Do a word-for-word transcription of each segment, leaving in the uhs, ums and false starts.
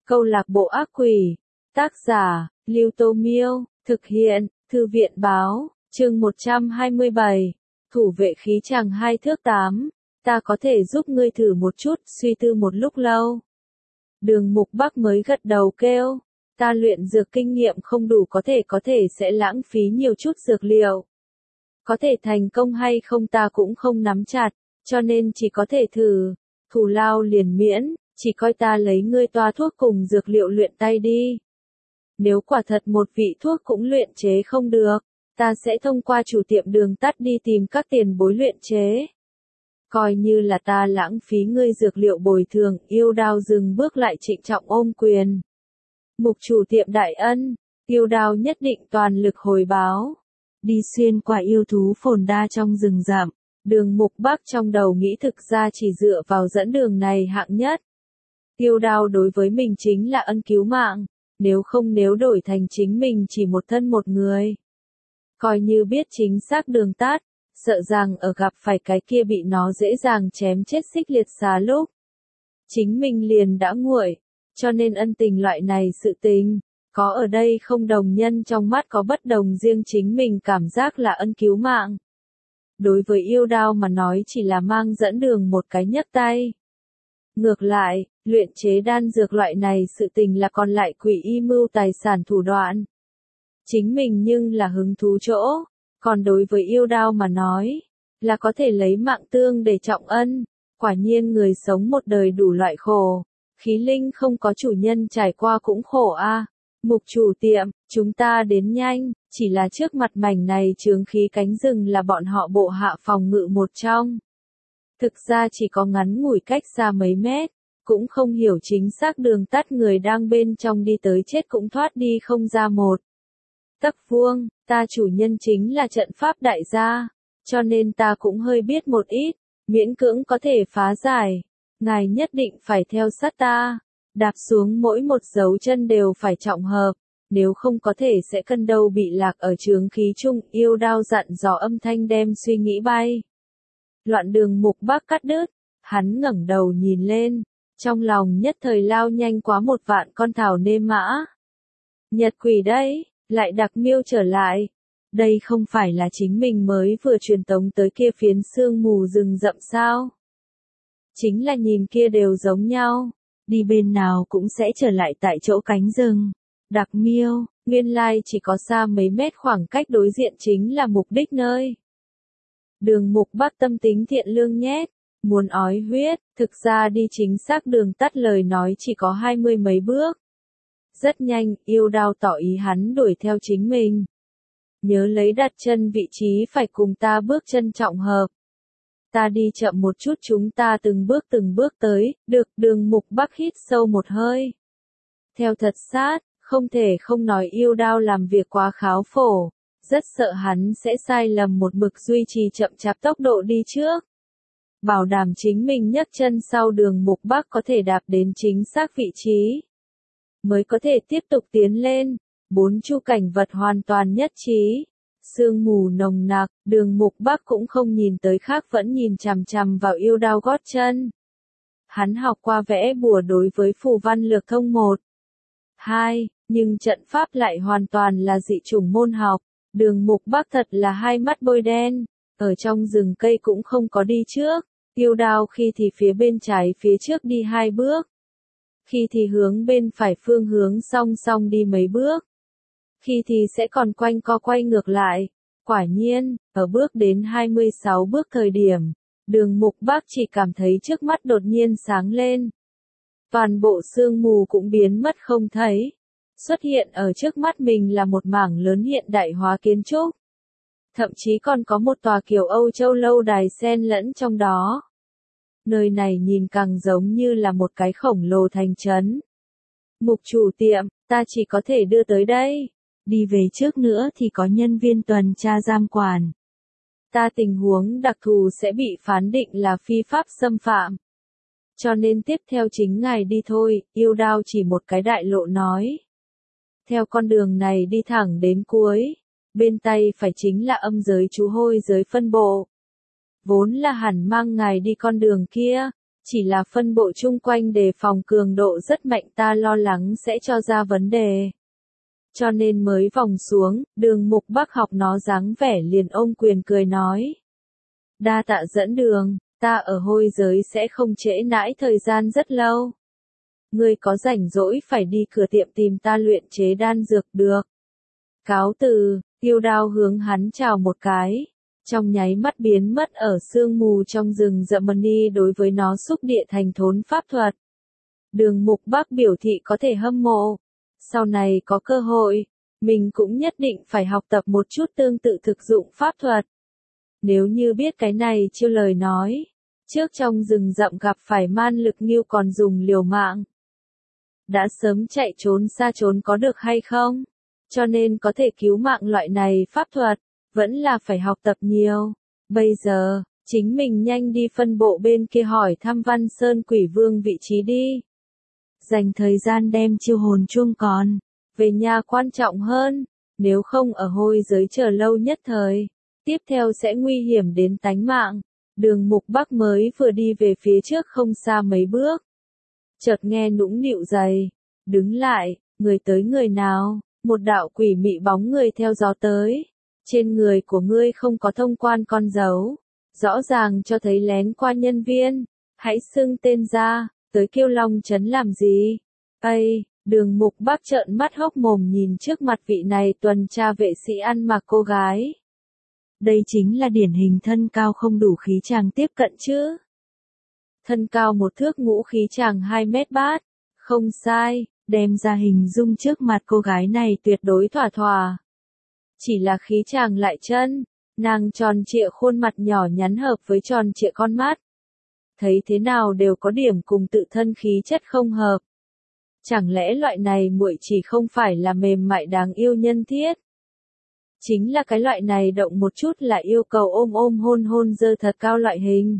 Câu lạc bộ ác quỷ. Tác giả, Lưu Tô Miêu. Thực hiện, Thư viện Báo. Chương một trăm hai mươi bảy. Thủ vệ khí chàng hai thước tám. Ta có thể giúp ngươi thử một chút, suy tư một lúc lâu. Đường Mục Bắc mới gật đầu kêu. Ta luyện dược kinh nghiệm không đủ, có thể có thể sẽ lãng phí nhiều chút dược liệu. Có thể thành công hay không ta cũng không nắm chặt, cho nên chỉ có thể thử. Thù lao liền miễn, chỉ coi ta lấy ngươi toa thuốc cùng dược liệu luyện tay đi. Nếu quả thật một vị thuốc cũng luyện chế không được, ta sẽ thông qua chủ tiệm đường tắt đi tìm các tiền bối luyện chế. Coi như là ta lãng phí ngươi dược liệu bồi thường. Yêu Đao dừng bước lại trịnh trọng ôm quyền. Mục chủ tiệm đại ân, Yêu Đao nhất định toàn lực hồi báo. Đi xuyên qua yêu thú phồn đa trong rừng rậm, Đường Mục Bắc trong đầu nghĩ thực ra chỉ dựa vào dẫn đường này hạng nhất. Yêu Đao đối với mình chính là ân cứu mạng, nếu không nếu đổi thành chính mình chỉ một thân một người. Coi như biết chính xác đường tắt, sợ rằng ở gặp phải cái kia bị nó dễ dàng chém chết xích liệt xà lúc. Chính mình liền đã nguội, cho nên ân tình loại này sự tình, có ở đây không đồng nhân trong mắt có bất đồng riêng chính mình cảm giác là ân cứu mạng. Đối với Yêu Đao mà nói chỉ là mang dẫn đường một cái nhấc tay. Ngược lại, luyện chế đan dược loại này sự tình là còn lại quỷ y mưu tài sản thủ đoạn. Chính mình nhưng là hứng thú chỗ, còn đối với Yêu Đao mà nói, là có thể lấy mạng tương để trọng ân. Quả nhiên người sống một đời đủ loại khổ, khí linh không có chủ nhân trải qua cũng khổ a. À. Mục chủ tiệm, chúng ta đến nhanh, chỉ là trước mặt mảnh này chướng khí cánh rừng là bọn họ bộ hạ phòng ngự một trong. Thực ra chỉ có ngắn ngủi cách xa mấy mét, cũng không hiểu chính xác đường tắt, người đang bên trong đi tới chết cũng thoát đi không ra một tấc vuông. Ta chủ nhân chính là trận pháp đại gia, cho nên ta cũng hơi biết một ít, miễn cưỡng có thể phá giải. Ngài nhất định phải theo sát ta, đạp xuống mỗi một dấu chân đều phải trọng hợp, nếu không có thể sẽ cân đâu bị lạc ở chướng khí chung. Yêu Đao dặn dò âm thanh đem suy nghĩ bay. Loạn. Đường Mục Bắc cắt đứt, hắn ngẩng đầu nhìn lên, trong lòng nhất thời lao nhanh quá một vạn con thảo nêm mã. Nhật quỷ đây, lại đặc miêu trở lại. Đây không phải là chính mình mới vừa truyền tống tới kia phiến sương mù rừng rậm sao? Chính là nhìn kia đều giống nhau, đi bên nào cũng sẽ trở lại tại chỗ cánh rừng. Đặc miêu, nguyên lai chỉ có xa mấy mét khoảng cách đối diện chính là mục đích nơi. Đường Mục Bắc tâm tính thiện lương nhét, muốn ói huyết, thực ra đi chính xác đường tắt lời nói chỉ có hai mươi mấy bước. Rất nhanh, Yêu Đao tỏ ý hắn đuổi theo chính mình. Nhớ lấy đặt chân vị trí phải cùng ta bước chân trọng hợp. Ta đi chậm một chút, chúng ta từng bước từng bước tới. Được. Đường Mục Bắc hít sâu một hơi. Theo thật sát, không thể không nói Yêu Đao làm việc quá kháo phổ. Rất sợ hắn sẽ sai lầm một mực duy trì chậm chạp tốc độ đi trước. Bảo đảm chính mình nhấc chân sau Đường Mục Bắc có thể đạp đến chính xác vị trí, mới có thể tiếp tục tiến lên. Bốn chu cảnh vật hoàn toàn nhất trí. Sương mù nồng nặc, Đường Mục Bắc cũng không nhìn tới khác, vẫn nhìn chằm chằm vào Yêu Đao gót chân. Hắn học qua vẽ bùa đối với phù văn lược thông một, hai, nhưng trận pháp lại hoàn toàn là dị chủng môn học. Đường Mục Bắc thật là hai mắt bôi đen, ở trong rừng cây cũng không có đi trước. Yêu Đao khi thì phía bên trái phía trước đi hai bước, khi thì hướng bên phải phương hướng song song đi mấy bước, khi thì sẽ còn quanh co quay ngược lại. Quả nhiên, ở bước đến hai mươi sáu bước thời điểm, Đường Mục Bắc chỉ cảm thấy trước mắt đột nhiên sáng lên. Toàn bộ sương mù cũng biến mất không thấy. Xuất hiện ở trước mắt mình là một mảng lớn hiện đại hóa kiến trúc. Thậm chí còn có một tòa kiểu Âu Châu lâu đài xen lẫn trong đó. Nơi này nhìn càng giống như là một cái khổng lồ thành trấn. Mục chủ tiệm, ta chỉ có thể đưa tới đây. Đi về trước nữa thì có nhân viên tuần tra giam quản. Ta tình huống đặc thù sẽ bị phán định là phi pháp xâm phạm. Cho nên tiếp theo chính ngài đi thôi. Yêu Đao chỉ một cái đại lộ nói. Theo con đường này đi thẳng đến cuối. Bên tay phải chính là âm giới chú hôi giới phân bộ. Vốn là hẳn mang ngài đi con đường kia, Chỉ là phân bộ chung quanh đề phòng cường độ rất mạnh, ta lo lắng sẽ cho ra vấn đề. Cho nên mới vòng xuống, Đường Mục Bắc học nó dáng vẻ liền ôm quyền cười nói. Đa tạ dẫn đường, ta ở hôi giới sẽ không trễ nãi thời gian rất lâu. Ngươi có rảnh rỗi phải đi cửa tiệm tìm ta luyện chế đan dược được. Cáo từ, Tiêu Đao hướng hắn chào một cái. Trong nháy mắt biến mất ở sương mù trong rừng rậm mani đối với nó xúc địa thành thốn pháp thuật. Đường Mục Bắc biểu thị có thể hâm mộ. Sau này có cơ hội, mình cũng nhất định phải học tập một chút tương tự thực dụng pháp thuật. Nếu như biết cái này chiêu lời nói, trước trong rừng rậm gặp phải man lực nghiêu còn dùng liều mạng. Đã sớm chạy trốn xa trốn có được hay không? Cho nên có thể cứu mạng loại này pháp thuật, vẫn là phải học tập nhiều. Bây giờ, chính mình nhanh đi phân bộ bên kia hỏi thăm Văn Sơn Quỷ Vương vị trí đi. Dành thời gian đem chiêu hồn chuông còn, về nhà quan trọng hơn, nếu không ở hôi giới chờ lâu nhất thời, tiếp theo sẽ nguy hiểm đến tánh mạng. Đường Mục Bắc mới vừa đi về phía trước không xa mấy bước. Chợt nghe nũng nịu giày, đứng lại, người tới người nào, một đạo quỷ mị bóng người theo gió tới. Trên người của ngươi không có thông quan con dấu, rõ ràng cho thấy lén qua nhân viên, hãy xưng tên ra, tới Kiêu Long Trấn làm gì? Ây, Đường Mục Bắc trợn mắt hốc mồm nhìn trước mặt vị này tuần tra vệ sĩ ăn mặc cô gái. Đây chính là điển hình thân cao không đủ khí chàng tiếp cận chứ. Thân cao một thước ngũ khí chàng hai mét bát, không sai, đem ra hình dung trước mặt cô gái này tuyệt đối thỏa thỏa. Chỉ là khí chàng lại chân, nàng tròn trịa khuôn mặt nhỏ nhắn hợp với tròn trịa con mắt. Thấy thế nào đều có điểm cùng tự thân khí chất không hợp. Chẳng lẽ loại này muội chỉ không phải là mềm mại đáng yêu nhân thiết? Chính là cái loại này động một chút là yêu cầu ôm ôm hôn hôn dơ thật cao loại hình.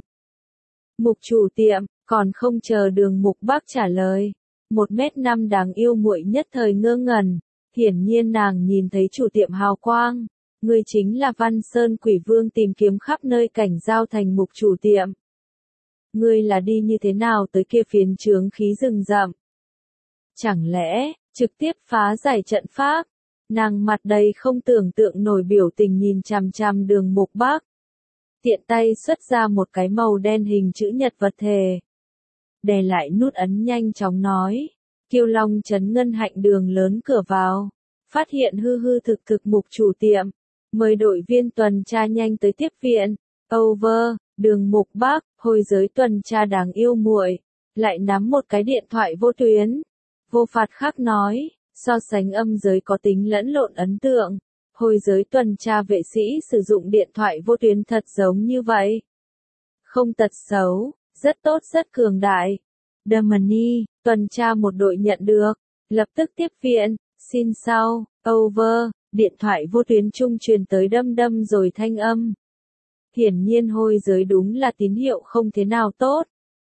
Mục chủ tiệm, còn không chờ Đường Mục Bắc trả lời. Một mét năm đáng yêu muội nhất thời ngơ ngẩn. Hiển nhiên nàng nhìn thấy chủ tiệm hào quang. Người chính là Văn Sơn Quỷ Vương tìm kiếm khắp nơi cảnh giao thành mục chủ tiệm. Ngươi là đi như thế nào tới kia phiến chướng khí rừng rậm? Chẳng lẽ, trực tiếp phá giải trận pháp? Nàng mặt đầy không tưởng tượng nổi biểu tình nhìn chằm chằm Đường Mục Bắc. Tiện tay xuất ra một cái màu đen hình chữ nhật vật thể. Đè lại nút ấn nhanh chóng nói. Kiêu Long Trấn ngân hạnh đường lớn cửa vào. Phát hiện hư hư thực thực mục chủ tiệm. Mời đội viên tuần tra nhanh tới tiếp viện. Over, Đường Mục Bắc, hôi giới tuần tra đáng yêu muội, lại nắm một cái điện thoại vô tuyến. Vô Phạt Khắc nói, so sánh âm giới có tính lẫn lộn ấn tượng. Hôi giới tuần tra vệ sĩ sử dụng điện thoại vô tuyến thật giống như vậy. Không tật xấu, rất tốt rất cường đại. The Money, tuần tra một đội nhận được, lập tức tiếp viện, xin sau, over, điện thoại vô tuyến trung truyền tới đâm đâm rồi thanh âm. Hiển nhiên hôi giới đúng là tín hiệu không thế nào tốt.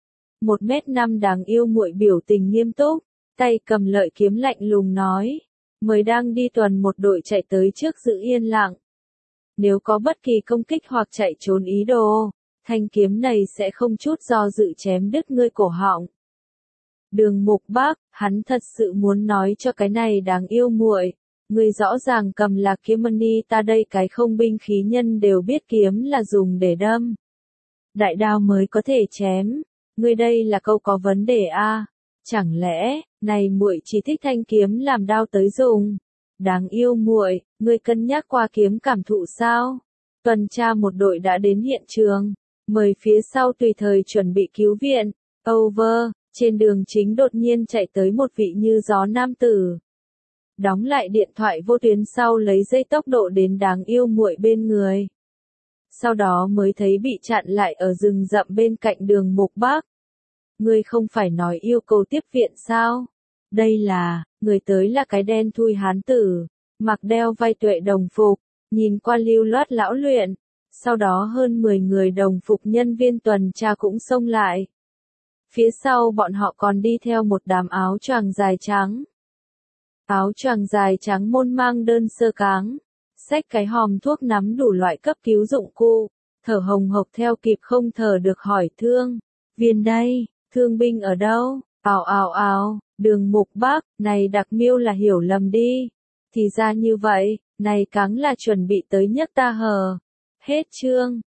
Một mét năm đáng yêu muội biểu tình nghiêm túc, tay cầm lợi kiếm lạnh lùng nói. Mới đang đi tuần một đội chạy tới trước giữ yên lặng. Nếu có bất kỳ công kích hoặc chạy trốn ý đồ, thanh kiếm này sẽ không chút do dự chém đứt ngươi cổ họng. Đường Mục Bắc, hắn thật sự muốn nói cho cái này đáng yêu muội, ngươi rõ ràng cầm là kiếm money, ta đây cái không binh khí nhân đều biết kiếm là dùng để đâm. Đại đao mới có thể chém, ngươi đây là câu có vấn đề a? À? Chẳng lẽ, này muội chỉ thích thanh kiếm làm đao tới dùng? Đáng yêu muội, ngươi cân nhắc qua kiếm cảm thụ sao? Tuần tra một đội đã đến hiện trường, mời phía sau tùy thời chuẩn bị cứu viện. Over, trên đường chính đột nhiên chạy tới một vị như gió nam tử. Đóng lại điện thoại vô tuyến sau lấy dây tốc độ đến đáng yêu muội bên người. Sau đó mới thấy bị chặn lại ở rừng rậm bên cạnh Đường Mục Bắc. Ngươi không phải nói yêu cầu tiếp viện sao? Đây là, người tới là cái đen thui hán tử, mặc đeo vai tuệ đồng phục, nhìn qua lưu loát lão luyện. Sau đó hơn mười người đồng phục nhân viên tuần tra cũng xông lại. Phía sau bọn họ còn đi theo một đám áo choàng dài trắng. Áo choàng dài trắng môn mang đơn sơ cáng, xách cái hòm thuốc nắm đủ loại cấp cứu dụng cụ, thở hồng hộc theo kịp không thở được hỏi thương. Viên đây, Thương binh ở đâu? Ào ào ào, Đường Mục Bắc, này Đặc Miêu là hiểu lầm đi. Thì ra như vậy, này cáng là chuẩn bị tới nhấc ta hờ. Hết chương.